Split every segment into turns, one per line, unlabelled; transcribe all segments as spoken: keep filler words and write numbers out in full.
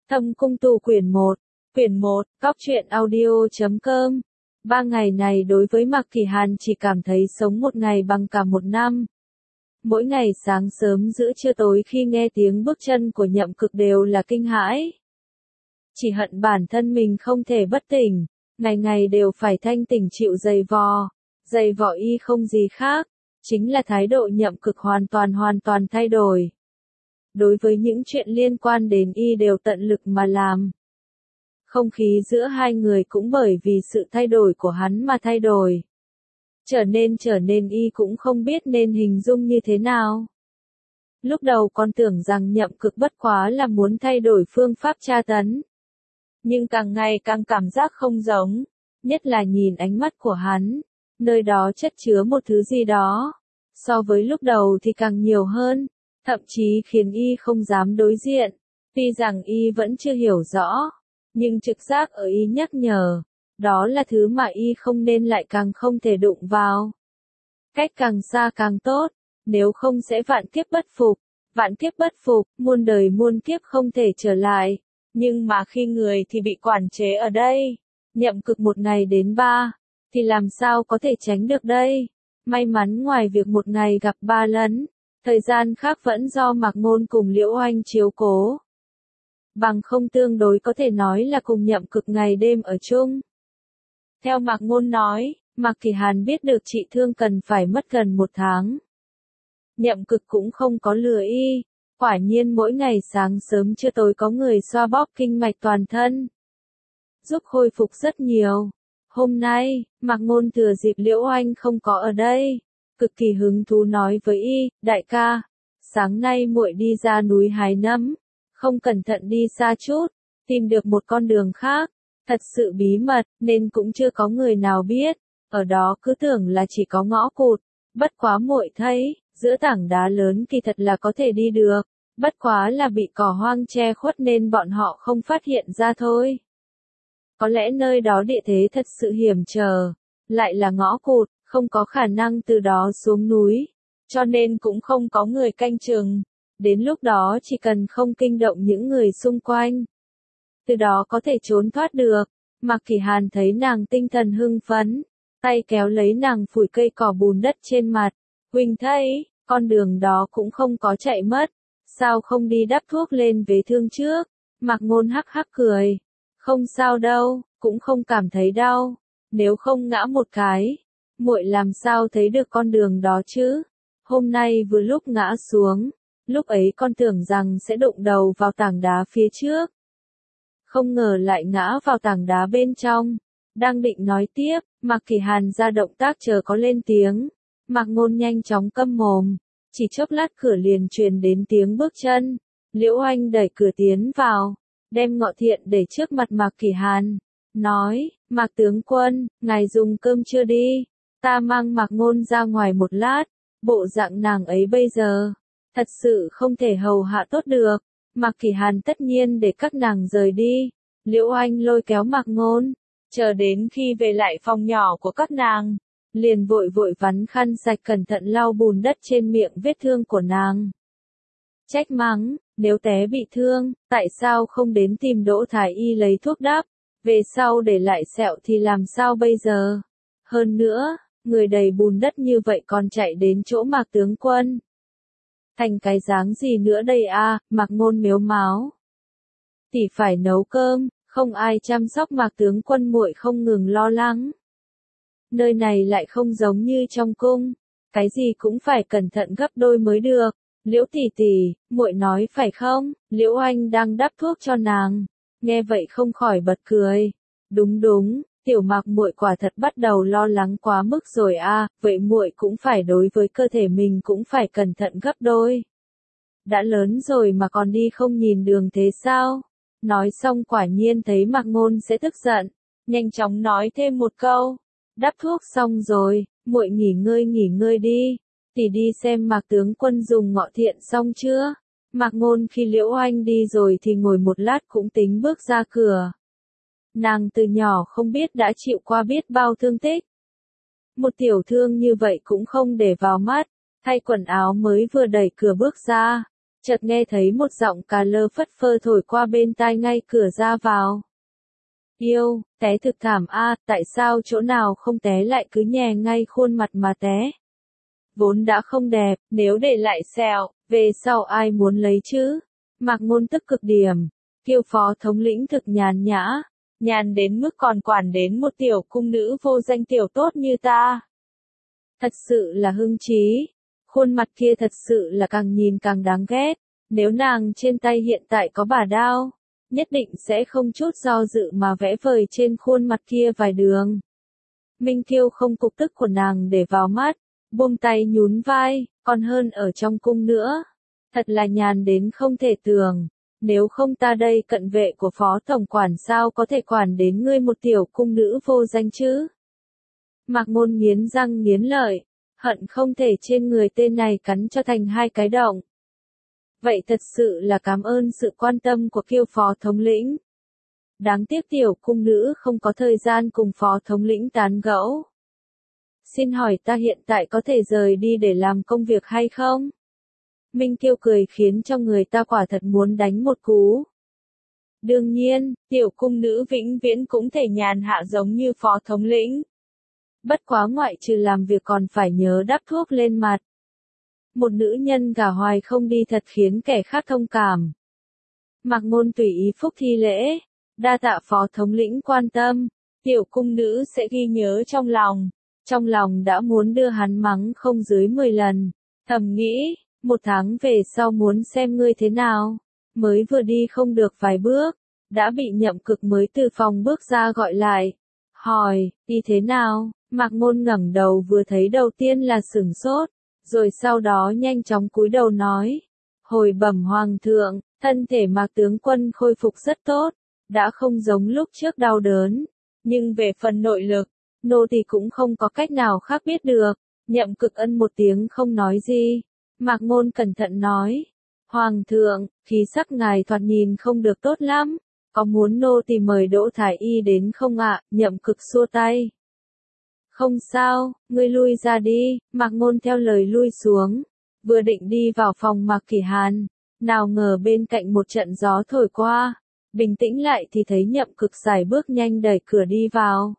Thâm Cung Tu quyển một, quyển một, cóc truyện audio chấm com. Ba ngày này đối với Mạc Kỳ Hàn chỉ cảm thấy sống một ngày bằng cả một năm. Mỗi ngày sáng sớm giữa trưa tối khi nghe tiếng bước chân của Nhậm Cực đều là kinh hãi. Chỉ hận bản thân mình không thể bất tỉnh, ngày ngày đều phải thanh tỉnh chịu giày vò. Giày vò y không gì khác, chính là thái độ Nhậm Cực hoàn toàn hoàn toàn thay đổi. Đối với những chuyện liên quan đến y đều tận lực mà làm. Không khí giữa hai người cũng bởi vì sự thay đổi của hắn mà thay đổi. Trở nên trở nên y cũng không biết nên hình dung như thế nào. Lúc đầu con tưởng rằng Nhậm Cực bất quá là muốn thay đổi phương pháp tra tấn. Nhưng càng ngày càng cảm giác không giống, nhất là nhìn ánh mắt của hắn, nơi đó chất chứa một thứ gì đó. So với lúc đầu thì càng nhiều hơn, thậm chí khiến y không dám đối diện. Tuy rằng y vẫn chưa hiểu rõ, nhưng trực giác ở y nhắc nhở, đó là thứ mà y không nên lại càng không thể đụng vào. Cách càng xa càng tốt, nếu không sẽ vạn kiếp bất phục, vạn kiếp bất phục, muôn đời muôn kiếp không thể trở lại. Nhưng mà khi người thì bị quản chế ở đây, Nhậm Cực một ngày đến ba, thì làm sao có thể tránh được đây? May mắn ngoài việc một ngày gặp ba lần, thời gian khác vẫn do Mạc Ngôn cùng Liễu Oanh chiếu cố. Bằng không tương đối có thể nói là cùng Nhậm Cực ngày đêm ở chung. Theo Mạc Ngôn nói, Mạc Kỳ Hàn biết được trị thương cần phải mất gần một tháng. Nhậm Cực cũng không có lừa y, quả nhiên mỗi ngày sáng sớm trưa tối có người xoa bóp kinh mạch toàn thân, giúp khôi phục rất nhiều. Hôm nay, Mạc Ngôn thừa dịp Liễu Oanh không có ở đây, cực kỳ hứng thú nói với y, đại ca, sáng nay muội đi ra núi hái nấm, không cẩn thận đi xa chút, tìm được một con đường khác, thật sự bí mật, nên cũng chưa có người nào biết, ở đó cứ tưởng là chỉ có ngõ cụt, bất quá muội thấy, giữa tảng đá lớn kỳ thật là có thể đi được, bất quá là bị cỏ hoang che khuất nên bọn họ không phát hiện ra thôi. Có lẽ nơi đó địa thế thật sự hiểm trở, lại là ngõ cụt, không có khả năng từ đó xuống núi, cho nên cũng không có người canh chừng. Đến lúc đó chỉ cần không kinh động những người xung quanh, từ đó có thể trốn thoát được. Mạc Kỳ Hàn thấy nàng tinh thần hưng phấn, tay kéo lấy nàng phủi cây cỏ bùn đất trên mặt. Huynh thấy, con đường đó cũng không có chạy mất, sao không đi đắp thuốc lên vết thương trước? Mạc Ngôn hắc hắc cười. Không sao đâu, cũng không cảm thấy đau. Nếu không ngã một cái, muội làm sao thấy được con đường đó chứ? Hôm nay vừa lúc ngã xuống, lúc ấy con tưởng rằng sẽ đụng đầu vào tảng đá phía trước. Không ngờ lại ngã vào tảng đá bên trong. Đang định nói tiếp, Mạc Kỳ Hàn ra động tác chờ có lên tiếng. Mạc Ngôn nhanh chóng câm mồm, chỉ chốc lát cửa liền truyền đến tiếng bước chân. Liễu Oanh đẩy cửa tiến vào, đem Ngọ Thiện để trước mặt Mạc Kỳ Hàn, nói, Mạc tướng quân, ngài dùng cơm chưa đi? Ta mang Mạc Ngôn ra ngoài một lát, bộ dạng nàng ấy bây giờ, thật sự không thể hầu hạ tốt được. Mạc Kỳ Hàn tất nhiên để các nàng rời đi. Liễu Oanh lôi kéo Mạc Ngôn, chờ đến khi về lại phòng nhỏ của các nàng, liền vội vội vắn khăn sạch cẩn thận lau bùn đất trên miệng vết thương của nàng. Trách mắng, nếu té bị thương, tại sao không đến tìm Đỗ Thái Y lấy thuốc đắp, về sau để lại sẹo thì làm sao bây giờ? Hơn nữa, người đầy bùn đất như vậy còn chạy đến chỗ Mạc tướng quân. Thành cái dáng gì nữa đây a? Mạc Ngôn mếu máo. Tỷ phải nấu cơm, không ai chăm sóc Mạc tướng quân muội không ngừng lo lắng. Nơi này lại không giống như trong cung, cái gì cũng phải cẩn thận gấp đôi mới được. Liễu tỷ tỷ, muội nói phải không? Liễu Oanh đang đắp thuốc cho nàng, nghe vậy không khỏi bật cười. Đúng đúng, tiểu Mạc muội quả thật bắt đầu lo lắng quá mức rồi a, vậy muội cũng phải đối với cơ thể mình cũng phải cẩn thận gấp đôi. Đã lớn rồi mà còn đi không nhìn đường thế sao? Nói xong quả nhiên thấy Mạc Ngôn sẽ tức giận, nhanh chóng nói thêm một câu, đắp thuốc xong rồi, muội nghỉ ngơi nghỉ ngơi đi. Tỷ đi xem Mạc tướng quân dùng Ngọ Thiện xong chưa? Mạc Ngôn khi Liễu Oanh đi rồi thì ngồi một lát cũng tính bước ra cửa. Nàng từ nhỏ không biết đã chịu qua biết bao thương tích. Một tiểu thương như vậy cũng không để vào mắt, thay quần áo mới vừa đẩy cửa bước ra, chợt nghe thấy một giọng cà lơ phất phơ thổi qua bên tai ngay cửa ra vào. Yêu, té thực thảm a, tại sao chỗ nào không té lại cứ nhè ngay khuôn mặt mà té? Vốn đã không đẹp, nếu để lại sẹo, về sau ai muốn lấy chứ? Mạc Ngôn tức cực điểm, Kiêu phó thống lĩnh thực nhàn nhã, nhàn đến mức còn quản đến một tiểu cung nữ vô danh tiểu tốt như ta. Thật sự là hưng trí, khuôn mặt kia thật sự là càng nhìn càng đáng ghét, nếu nàng trên tay hiện tại có bả đao, nhất định sẽ không chút do dự mà vẽ vời trên khuôn mặt kia vài đường. Minh Kiêu không cục tức của nàng để vào mắt, buông tay nhún vai, còn hơn ở trong cung nữa. Thật là nhàn đến không thể tưởng, nếu không ta đây cận vệ của phó tổng quản sao có thể quản đến ngươi một tiểu cung nữ vô danh chứ? Mạc Ngôn nghiến răng nghiến lợi, hận không thể trên người tên này cắn cho thành hai cái động. Vậy thật sự là cảm ơn sự quan tâm của Kiêu phó thống lĩnh. Đáng tiếc tiểu cung nữ không có thời gian cùng phó thống lĩnh tán gẫu. Xin hỏi ta hiện tại có thể rời đi để làm công việc hay không? Minh Kiêu cười khiến cho người ta quả thật muốn đánh một cú. Đương nhiên, tiểu cung nữ vĩnh viễn cũng thể nhàn hạ giống như phó thống lĩnh. Bất quá ngoại trừ làm việc còn phải nhớ đắp thuốc lên mặt. Một nữ nhân gả hoài không đi thật khiến kẻ khác thông cảm. Mạc Ngôn tùy ý phúc thi lễ, đa tạ phó thống lĩnh quan tâm, tiểu cung nữ sẽ ghi nhớ trong lòng. Trong lòng đã muốn đưa hắn mắng không dưới mười lần, thầm nghĩ, một tháng về sau muốn xem ngươi thế nào, mới vừa đi không được vài bước, đã bị Nhậm Cực mới từ phòng bước ra gọi lại, hỏi, đi thế nào? Mạc Ngôn ngẩng đầu vừa thấy đầu tiên là sửng sốt, rồi sau đó nhanh chóng cúi đầu nói, hồi bẩm hoàng thượng, thân thể Mạc tướng quân khôi phục rất tốt, đã không giống lúc trước đau đớn, nhưng về phần nội lực, nô tỳ cũng không có cách nào khác biết được. Nhậm Cực ân một tiếng không nói gì. Mạc Ngôn cẩn thận nói, hoàng thượng, khí sắc ngài thoạt nhìn không được tốt lắm, có muốn nô tỳ mời Đỗ Thái Y đến không ạ? Nhậm Cực xua tay. Không sao, ngươi lui ra đi. Mạc Ngôn theo lời lui xuống, vừa định đi vào phòng Mạc Kỷ Hàn, nào ngờ bên cạnh một trận gió thổi qua, bình tĩnh lại thì thấy Nhậm Cực sải bước nhanh đẩy cửa đi vào.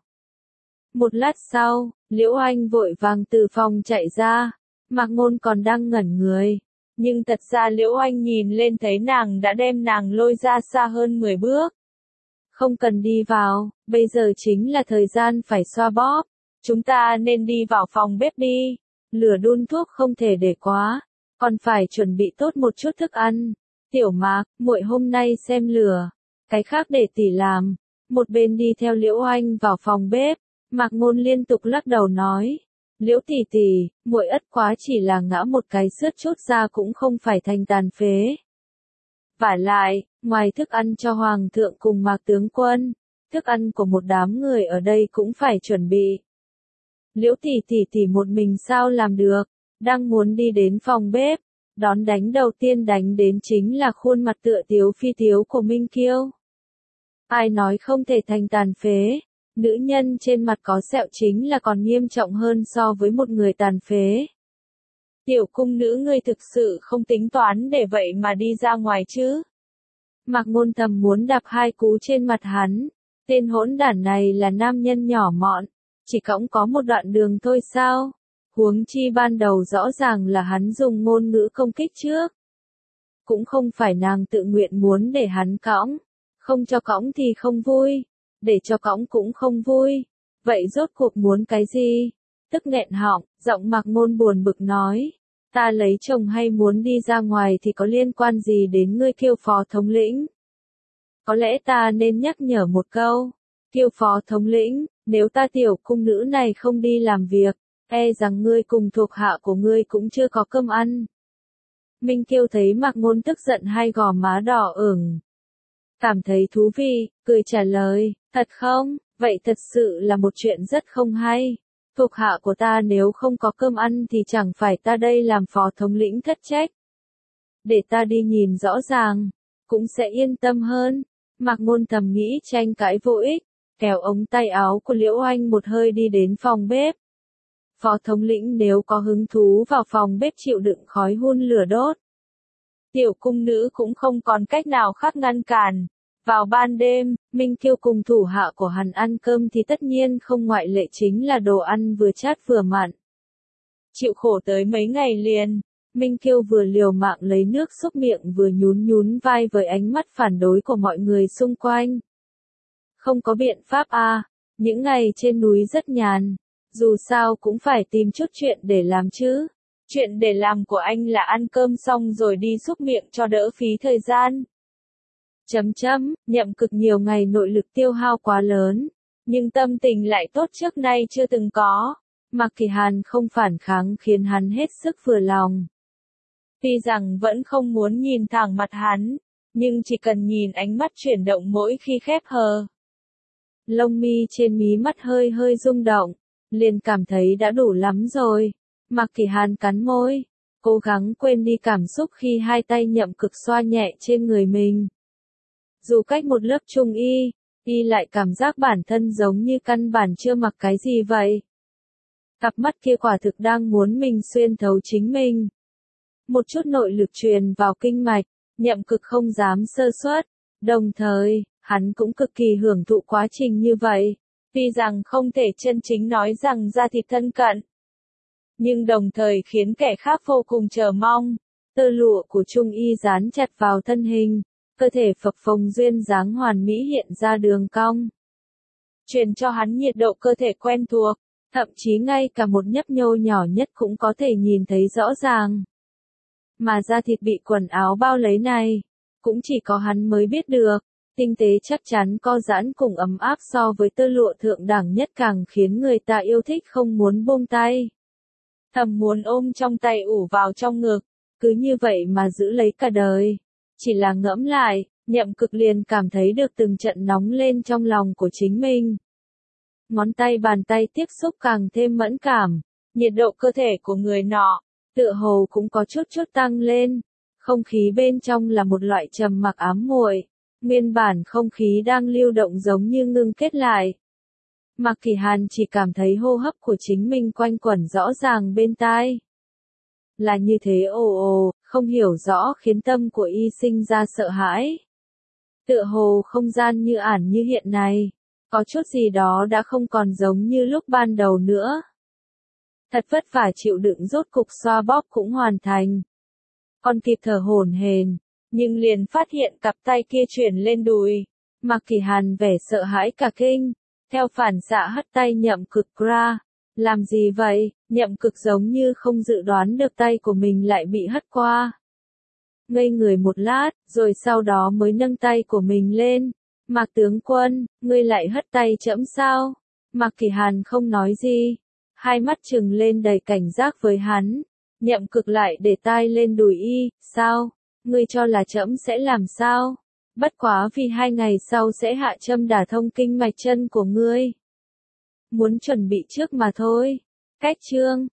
Một lát sau, Liễu Anh vội vàng từ phòng chạy ra, Mạc Ngôn còn đang ngẩn người, nhưng thật ra Liễu Anh nhìn lên thấy nàng đã đem nàng lôi ra xa hơn mười bước. Không cần đi vào, bây giờ chính là thời gian phải xoa bóp, chúng ta nên đi vào phòng bếp đi, lửa đun thuốc không thể để quá, còn phải chuẩn bị tốt một chút thức ăn. Tiểu Mạc, muội hôm nay xem lửa, cái khác để tỷ làm. Một bên đi theo Liễu Anh vào phòng bếp, Mạc Ngôn liên tục lắc đầu nói, Liễu tỷ tỷ, muội ất quá chỉ là ngã một cái xước chốt ra cũng không phải thành tàn phế. Vả lại, ngoài thức ăn cho hoàng thượng cùng Mạc tướng quân, thức ăn của một đám người ở đây cũng phải chuẩn bị. Liễu tỷ tỷ tỷ một mình sao làm được, đang muốn đi đến phòng bếp, đón đánh đầu tiên đánh đến chính là khuôn mặt tựa tiếu phi tiếu của Minh Kiêu. Ai nói không thể thành tàn phế, nữ nhân trên mặt có sẹo chính là còn nghiêm trọng hơn so với một người tàn phế. Tiểu cung nữ ngươi thực sự không tính toán để vậy mà đi ra ngoài chứ? Mạc Ngôn thầm muốn đạp hai cú trên mặt hắn, tên hỗn đản này là nam nhân nhỏ mọn, chỉ cõng có một đoạn đường thôi sao? Huống chi ban đầu rõ ràng là hắn dùng ngôn ngữ công kích trước. Cũng không phải nàng tự nguyện muốn để hắn cõng, không cho cõng thì không vui, để cho cõng cũng không vui. Vậy rốt cuộc muốn cái gì? Tức nghẹn họng, giọng Mạc Ngôn buồn bực nói, ta lấy chồng hay muốn đi ra ngoài thì có liên quan gì đến ngươi Kiêu phó thống lĩnh? Có lẽ ta nên nhắc nhở một câu, Kiêu phó thống lĩnh, nếu ta tiểu cung nữ này không đi làm việc, e rằng ngươi cùng thuộc hạ của ngươi cũng chưa có cơm ăn. Minh Kiêu thấy Mạc Ngôn tức giận hai gò má đỏ ửng, cảm thấy thú vị, cười trả lời, thật không, vậy thật sự là một chuyện rất không hay. Thuộc hạ của ta nếu không có cơm ăn thì chẳng phải ta đây làm phó thống lĩnh thất trách. Để ta đi nhìn rõ ràng, cũng sẽ yên tâm hơn. Mạc Ngôn thầm nghĩ tranh cãi vô ích, kéo ống tay áo của Liễu Anh một hơi đi đến phòng bếp. Phó thống lĩnh nếu có hứng thú vào phòng bếp chịu đựng khói hun lửa đốt. Tiểu cung nữ cũng không còn cách nào khác ngăn cản. Vào ban đêm, Minh Kiêu cùng thủ hạ của hắn ăn cơm thì tất nhiên không ngoại lệ chính là đồ ăn vừa chát vừa mặn. Chịu khổ tới mấy ngày liền, Minh Kiêu vừa liều mạng lấy nước xúc miệng vừa nhún nhún vai với ánh mắt phản đối của mọi người xung quanh. Không có biện pháp à, những ngày trên núi rất nhàn, dù sao cũng phải tìm chút chuyện để làm chứ. Chuyện để làm của anh là ăn cơm xong rồi đi xúc miệng cho đỡ phí thời gian. Chấm chấm, Nhậm Cực nhiều ngày nội lực tiêu hao quá lớn, nhưng tâm tình lại tốt trước nay chưa từng có. Mạc Kỳ Hàn không phản kháng khiến hắn hết sức vừa lòng. Tuy rằng vẫn không muốn nhìn thẳng mặt hắn, nhưng chỉ cần nhìn ánh mắt chuyển động mỗi khi khép hờ. Lông mi trên mí mắt hơi hơi rung động, liền cảm thấy đã đủ lắm rồi. Mạc Kỳ Hàn cắn môi, cố gắng quên đi cảm xúc khi hai tay Nhậm Cực xoa nhẹ trên người mình. Dù cách một lớp trung y, y lại cảm giác bản thân giống như căn bản chưa mặc cái gì vậy. Cặp mắt kia quả thực đang muốn mình xuyên thấu chính mình. Một chút nội lực truyền vào kinh mạch, Nhậm Cực không dám sơ suất, đồng thời, hắn cũng cực kỳ hưởng thụ quá trình như vậy. Tuy rằng không thể chân chính nói rằng da thịt thân cận, nhưng đồng thời khiến kẻ khác vô cùng chờ mong. Tơ lụa của Trung Y dán chặt vào thân hình, cơ thể phập phồng duyên dáng hoàn mỹ hiện ra đường cong. Truyền cho hắn nhiệt độ cơ thể quen thuộc, thậm chí ngay cả một nhấp nhô nhỏ nhất cũng có thể nhìn thấy rõ ràng. Mà da thịt bị quần áo bao lấy này, cũng chỉ có hắn mới biết được, tinh tế chắc chắn co giãn cùng ấm áp so với tơ lụa thượng đẳng nhất càng khiến người ta yêu thích không muốn buông tay. Thầm muốn ôm trong tay ủ vào trong ngực, cứ như vậy mà giữ lấy cả đời. Chỉ là ngẫm lại, Nhậm Cực liền cảm thấy được từng trận nóng lên trong lòng của chính mình. Ngón tay bàn tay tiếp xúc càng thêm mẫn cảm, nhiệt độ cơ thể của người nọ, tựa hồ cũng có chút chút tăng lên. Không khí bên trong là một loại trầm mặc ám muội, nguyên bản không khí đang lưu động giống như ngưng kết lại. Mạc Kỳ Hàn chỉ cảm thấy hô hấp của chính mình quanh quẩn rõ ràng bên tai. Là như thế ồ ồ, không hiểu rõ khiến tâm của y sinh ra sợ hãi. Tựa hồ không gian như ẩn như hiện này, có chút gì đó đã không còn giống như lúc ban đầu nữa. Thật vất vả chịu đựng rốt cục xoa bóp cũng hoàn thành. Còn kịp thở hổn hển, nhưng liền phát hiện cặp tay kia chuyển lên đùi. Mạc Kỳ Hàn vẻ sợ hãi cả kinh, theo phản xạ hất tay Nhậm Cực ra. Làm gì vậy? Nhậm Cực giống như không dự đoán được tay của mình lại bị hất qua. Ngây người một lát, rồi sau đó mới nâng tay của mình lên. Mạc tướng quân, ngươi lại hất tay trẫm sao? Mạc Kỳ Hàn không nói gì, hai mắt trừng lên đầy cảnh giác với hắn. Nhậm Cực lại để tay lên đùi y, sao? Ngươi cho là trẫm sẽ làm sao? Bất quá vì hai ngày sau sẽ hạ châm đả thông kinh mạch chân của ngươi. Muốn chuẩn bị trước mà thôi. Cách chương